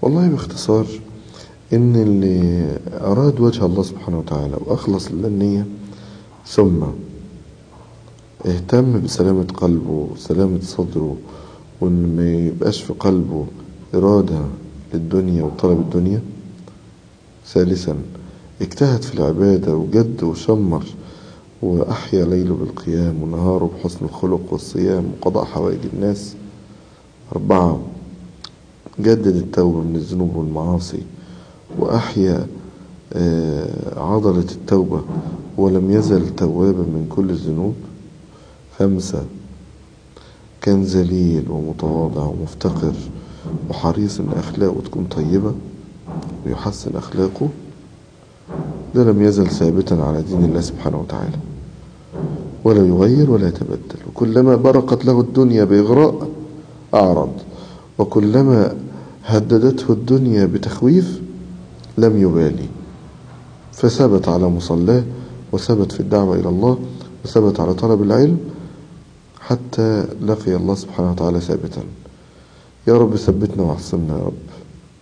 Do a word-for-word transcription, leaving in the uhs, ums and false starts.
والله باختصار إن اللي أراد وجه الله سبحانه وتعالى وأخلص للنية، ثم اهتم بسلامة قلبه وسلامة صدره، وإن ما يبقاش في قلبه إرادة للدنيا وطلب الدنيا. ثالثا اجتهد في العبادة وجد وشمر وأحيا ليله بالقيام ونهاره بحسن الخلق والصيام وقضاء حوائج الناس. أربعة جدد التوبة من الذنوب والمعاصي وأحيا عضلة التوبة ولم يزل توابا من كل الذنوب. خمسة كان ذليل ومتواضع ومفتقر وحريص ان اخلاقه تكون طيبة ويحسن اخلاقه، ده لم يزل ثابتا على دين الله سبحانه وتعالى ولا يغير ولا يتبدل. وكلما برقت له الدنيا بإغراء أعرض، وكلما هددته الدنيا بتخويف لم يبالي، فثبت على مصلاه وثبت في الدعوة إلى الله وثبت على طلب العلم حتى لقي الله سبحانه وتعالى ثابتا. يا رب ثبتنا واحسننا يا رب.